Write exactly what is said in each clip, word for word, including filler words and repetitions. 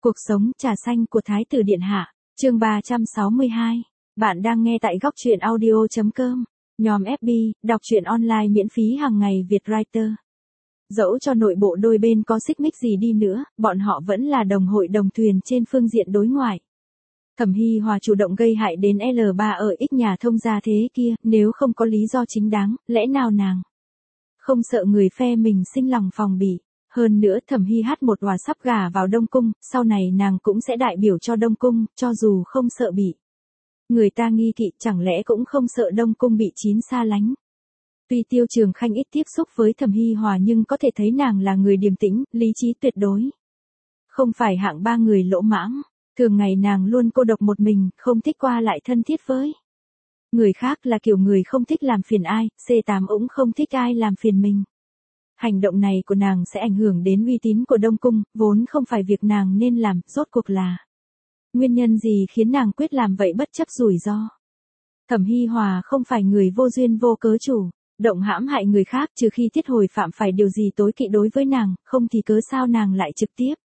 Cuộc sống trà xanh của Thái tử Điện Hạ, chương ba trăm sáu mươi hai. Bạn đang nghe tại góc truyện audio chấm com. Nhóm ép bê, đọc truyện online miễn phí hàng ngày Việt Writer. Dẫu cho nội bộ đôi bên có xích mích gì đi nữa, bọn họ vẫn là đồng hội đồng thuyền trên phương diện đối ngoại. Thẩm Hy Hòa chủ động gây hại đến lờ ba ở X nhà thông gia thế kia, nếu không có lý do chính đáng, lẽ nào nàng không sợ người phe mình sinh lòng phòng bị. Hơn nữa Thẩm Hy hát một hòa sắp gả vào Đông Cung, sau này nàng cũng sẽ đại biểu cho Đông Cung, cho dù không sợ bị người ta nghi kỵ, chẳng lẽ cũng không sợ Đông Cung bị chín xa lánh. Tuy Tiêu Trường Khanh ít tiếp xúc với Thẩm Hy Hòa nhưng có thể thấy nàng là người điềm tĩnh, lý trí tuyệt đối. Không phải hạng ba người lỗ mãng, thường ngày nàng luôn cô độc một mình, không thích qua lại thân thiết với người khác, là kiểu người không thích làm phiền ai, C tám cũng không thích ai làm phiền mình. Hành động này của nàng sẽ ảnh hưởng đến uy tín của Đông Cung, vốn không phải việc nàng nên làm, rốt cuộc là nguyên nhân gì khiến nàng quyết làm vậy bất chấp rủi ro. Thẩm Hy Hòa không phải người vô duyên vô cớ chủ động hãm hại người khác, trừ khi Tiết Hồi phạm phải điều gì tối kỵ đối với nàng, không thì cớ sao nàng lại trực tiếp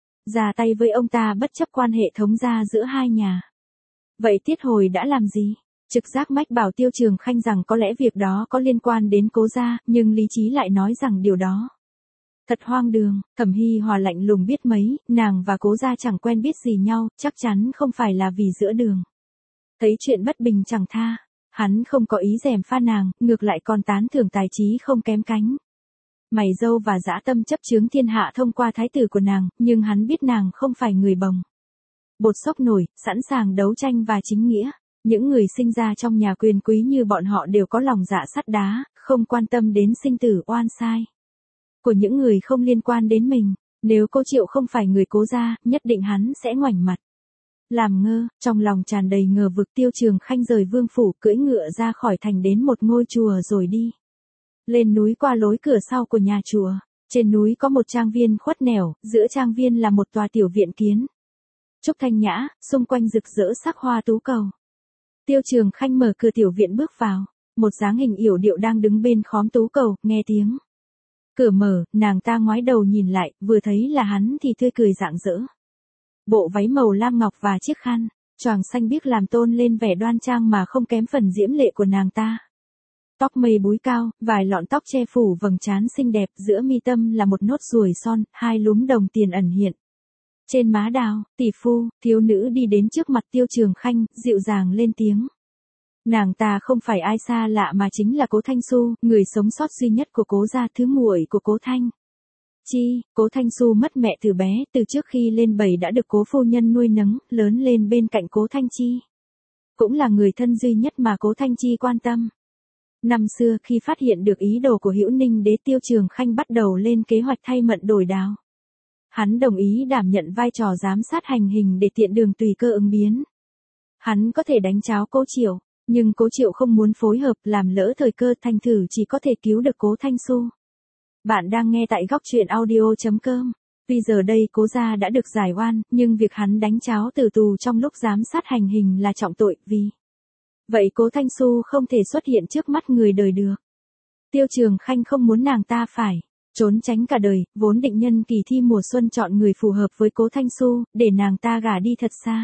ra tay với ông ta bất chấp quan hệ thống gia giữa hai nhà. Vậy Tiết Hồi đã làm gì? Trực giác mách bảo Tiêu Trường Khanh rằng có lẽ việc đó có liên quan đến Cố gia, nhưng lý trí lại nói rằng điều đó thật hoang đường. Thẩm Hy Hòa lạnh lùng biết mấy, nàng và Cố gia chẳng quen biết gì nhau, chắc chắn không phải là vì giữa đường thấy chuyện bất bình chẳng tha. Hắn không có ý gièm pha nàng, ngược lại còn tán thưởng tài trí không kém cánh mày dâu và dã tâm chấp chướng thiên hạ thông qua thái tử của nàng, nhưng hắn biết nàng không phải người bồng bột sốc nổi, sẵn sàng đấu tranh và chính nghĩa. Những người sinh ra trong nhà quyền quý như bọn họ đều có lòng dạ sắt đá, không quan tâm đến sinh tử oan sai của những người không liên quan đến mình. Nếu Cố Triệu không phải người Cố gia, nhất định hắn sẽ ngoảnh mặt làm ngơ. Trong lòng tràn đầy ngờ vực, Tiêu Trường Khanh rời vương phủ, cưỡi ngựa ra khỏi thành đến một ngôi chùa rồi đi lên núi qua lối cửa sau của nhà chùa. Trên núi có một trang viên khuất nẻo, giữa trang viên là một tòa tiểu viện kiến trúc thanh nhã, xung quanh rực rỡ sắc hoa tú cầu. Tiêu Trường Khanh mở cửa tiểu viện bước vào, một dáng hình yểu điệu đang đứng bên khóm tú cầu, nghe tiếng cửa mở, nàng ta ngoái đầu nhìn lại, vừa thấy là hắn thì tươi cười rạng rỡ. Bộ váy màu lam ngọc và chiếc khăn choàng xanh biếc làm tôn lên vẻ đoan trang mà không kém phần diễm lệ của nàng ta. Tóc mây búi cao, vài lọn tóc che phủ vầng trán xinh đẹp, giữa mi tâm là một nốt ruồi son, hai lúm đồng tiền ẩn hiện trên má đào. Tỷ phu, thiếu nữ đi đến trước mặt Tiêu Trường Khanh, dịu dàng lên tiếng. Nàng ta không phải ai xa lạ mà chính là Cố Thanh Xu, người sống sót duy nhất của Cố gia, thứ muội của Cố Thanh Chi. Cố Thanh Xu mất mẹ từ bé, từ trước khi lên bầy đã được Cố phu nhân nuôi nấng, lớn lên bên cạnh Cố Thanh Chi. Cũng là người thân duy nhất mà Cố Thanh Chi quan tâm. Năm xưa khi phát hiện được ý đồ của Hữu Ninh Đế, Tiêu Trường Khanh bắt đầu lên kế hoạch thay mận đổi đào. Hắn đồng ý đảm nhận vai trò giám sát hành hình để tiện đường tùy cơ ứng biến. Hắn có thể đánh tráo Cố Triệu, nhưng Cố Triệu không muốn phối hợp, làm lỡ thời cơ, thành thử chỉ có thể cứu được Cố Thanh Xu. Bạn đang nghe tại góc truyện audio chấm com. Vì giờ đây Cố gia đã được giải oan, nhưng việc hắn đánh tráo từ tù trong lúc giám sát hành hình là trọng tội, vì vậy Cố Thanh Xu không thể xuất hiện trước mắt người đời được. Tiêu Trường Khanh không muốn nàng ta phải trốn tránh cả đời, vốn định nhân kỳ thi mùa xuân chọn người phù hợp với Cố Thanh Xu, để nàng ta gả đi thật xa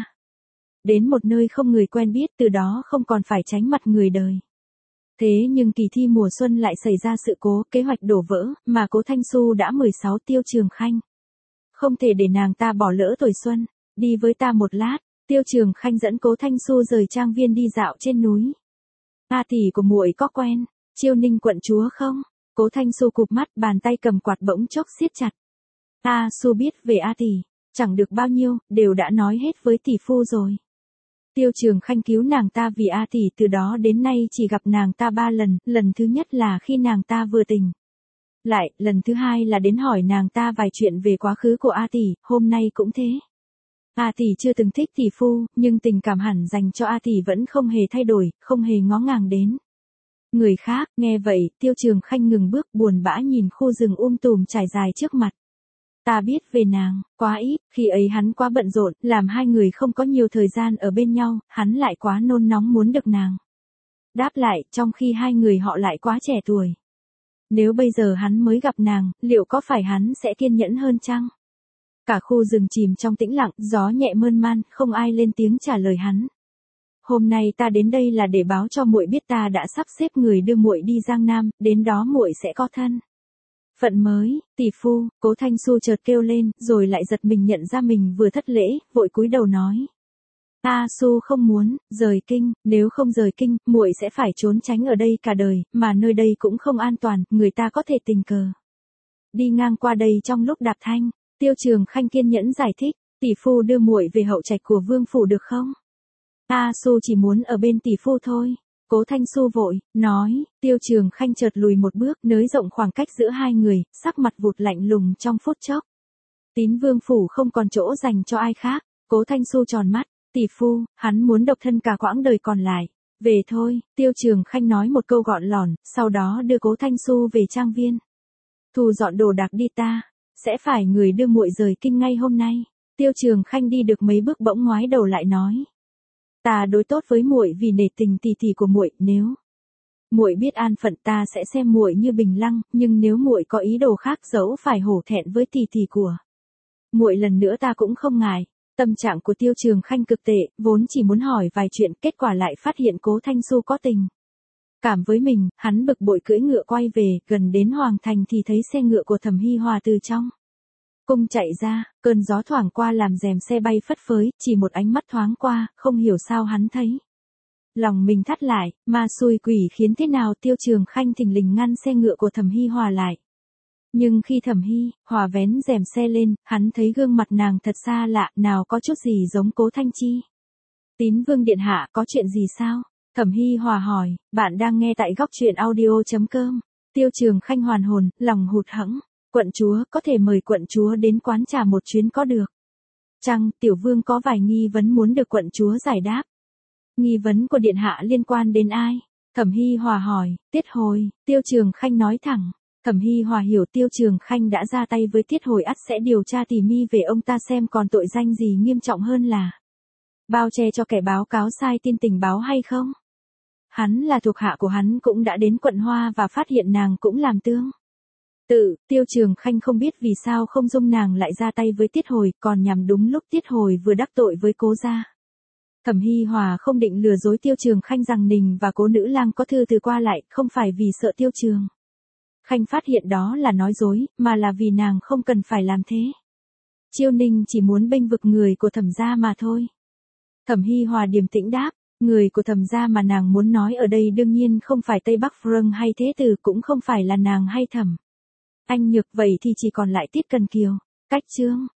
đến một nơi không người quen biết, từ đó không còn phải tránh mặt người đời. Thế nhưng kỳ thi mùa xuân lại xảy ra sự cố, kế hoạch đổ vỡ, mà Cố Thanh Xu đã mười sáu. Tiêu Trường Khanh không thể để nàng ta bỏ lỡ tuổi xuân. Đi với ta một lát. Tiêu Trường Khanh dẫn Cố Thanh Xu rời trang viên đi dạo trên núi. A tỷ của muội có quen Chiêu Ninh quận chúa không? Cố Thanh Xu cụp mắt, bàn tay cầm quạt bỗng chốc siết chặt. A Xu biết về A tỷ, chẳng được bao nhiêu, đều đã nói hết với tỷ phu rồi. Tiêu Trường Khanh cứu nàng ta vì A tỷ, từ đó đến nay chỉ gặp nàng ta ba lần, lần thứ nhất là khi nàng ta vừa tỉnh lại, lần thứ hai là đến hỏi nàng ta vài chuyện về quá khứ của A tỷ, hôm nay cũng thế. A tỷ chưa từng thích tỷ phu, nhưng tình cảm hẳn dành cho A tỷ vẫn không hề thay đổi, không hề ngó ngàng đến người khác. Nghe vậy, Tiêu Trường Khanh ngừng bước, buồn bã nhìn khu rừng um tùm trải dài trước mặt. Ta biết về nàng quá ít, khi ấy hắn quá bận rộn, làm hai người không có nhiều thời gian ở bên nhau, hắn lại quá nôn nóng muốn được nàng đáp lại, trong khi hai người họ lại quá trẻ tuổi. Nếu bây giờ hắn mới gặp nàng, liệu có phải hắn sẽ kiên nhẫn hơn chăng? Cả khu rừng chìm trong tĩnh lặng, gió nhẹ mơn man, không ai lên tiếng trả lời hắn. Hôm nay ta đến đây là để báo cho muội biết ta đã sắp xếp người đưa muội đi Giang Nam, đến đó muội sẽ có thân phận mới. Tỷ phu, Cố Thanh Xu chợt kêu lên, rồi lại giật mình nhận ra mình vừa thất lễ, vội cúi đầu nói. A Xu không muốn rời kinh, nếu không rời kinh, muội sẽ phải trốn tránh ở đây cả đời, mà nơi đây cũng không an toàn, người ta có thể tình cờ đi ngang qua đây trong lúc đạp thanh. Tiêu Trường Khanh kiên nhẫn giải thích, tỷ phu đưa muội về hậu trạch của vương phủ được không? A Xu chỉ muốn ở bên tỷ phu thôi. Cố Thanh Xu vội nói. Tiêu Trường Khanh chợt lùi một bước, nới rộng khoảng cách giữa hai người, sắc mặt vụt lạnh lùng trong phút chốc. Tín vương phủ không còn chỗ dành cho ai khác. Cố Thanh Xu tròn mắt. Tỷ phu, hắn muốn độc thân cả quãng đời còn lại. Về thôi. Tiêu Trường Khanh nói một câu gọn lỏn, sau đó đưa Cố Thanh Xu về trang viên. Thu dọn đồ đạc đi, ta sẽ phải người đưa muội rời kinh ngay hôm nay. Tiêu Trường Khanh đi được mấy bước bỗng ngoái đầu lại nói. Ta đối tốt với muội vì nể tình tỷ tỷ của muội, nếu muội biết an phận ta sẽ xem muội như bình lăng, nhưng nếu muội có ý đồ khác dẫu phải hổ thẹn với tỷ tỷ của muội lần nữa ta cũng không ngại. Tâm trạng của Tiêu Trường Khanh cực tệ, vốn chỉ muốn hỏi vài chuyện, kết quả lại phát hiện Cố Thanh Xu có tình cảm với mình, hắn bực bội cưỡi ngựa quay về, gần đến Hoàng Thành thì thấy xe ngựa của Thẩm Hy Hòa từ trong cung chạy ra, cơn gió thoảng qua làm rèm xe bay phất phới, chỉ một ánh mắt thoáng qua, không hiểu sao hắn thấy lòng mình thắt lại, ma xui quỷ khiến thế nào Tiêu Trường Khanh thình lình ngăn xe ngựa của Thẩm Hy Hòa lại. Nhưng khi Thẩm Hy Hòa vén rèm xe lên, hắn thấy gương mặt nàng thật xa lạ, nào có chút gì giống Cố Thanh Chi. Tín vương điện hạ, có chuyện gì sao? Thẩm Hy Hòa hỏi. Bạn đang nghe tại góc truyện audio chấm com. Tiêu Trường Khanh hoàn hồn, lòng hụt hẫng. Quận chúa, có thể mời quận chúa đến quán trà một chuyến có được chăng? Tiểu vương có vài nghi vấn muốn được quận chúa giải đáp. Nghi vấn của điện hạ liên quan đến ai? Thẩm Hy Hòa hỏi. Tiết Hồi. Tiêu Trường Khanh nói thẳng. Thẩm Hy Hòa hiểu Tiêu Trường Khanh đã ra tay với Tiết Hồi, ắt sẽ điều tra tỉ mỉ về ông ta xem còn tội danh gì nghiêm trọng hơn là bao che cho kẻ báo cáo sai tin tình báo hay không. Hắn là thuộc hạ của hắn cũng đã đến quận Hoa và phát hiện nàng cũng làm tương tự. Tiêu Trường Khanh không biết vì sao không dung nàng lại ra tay với Tiết Hồi, còn nhằm đúng lúc Tiết Hồi vừa đắc tội với Cố gia. Thẩm Hy Hòa không định lừa dối Tiêu Trường Khanh rằng Ninh và Cố nữ lang có thư từ qua lại, không phải vì sợ Tiêu Trường Khanh phát hiện đó là nói dối, mà là vì nàng không cần phải làm thế. Chiêu Ninh chỉ muốn bênh vực người của Thẩm gia mà thôi. Thẩm Hy Hòa điềm tĩnh đáp. Người của Thẩm gia mà nàng muốn nói ở đây đương nhiên không phải Tây Bắc Frâng hay Thế Tử, cũng không phải là nàng hay Thẩm Anh Nhược, vậy thì chỉ còn lại Tiết Cần Kiều. Cách chương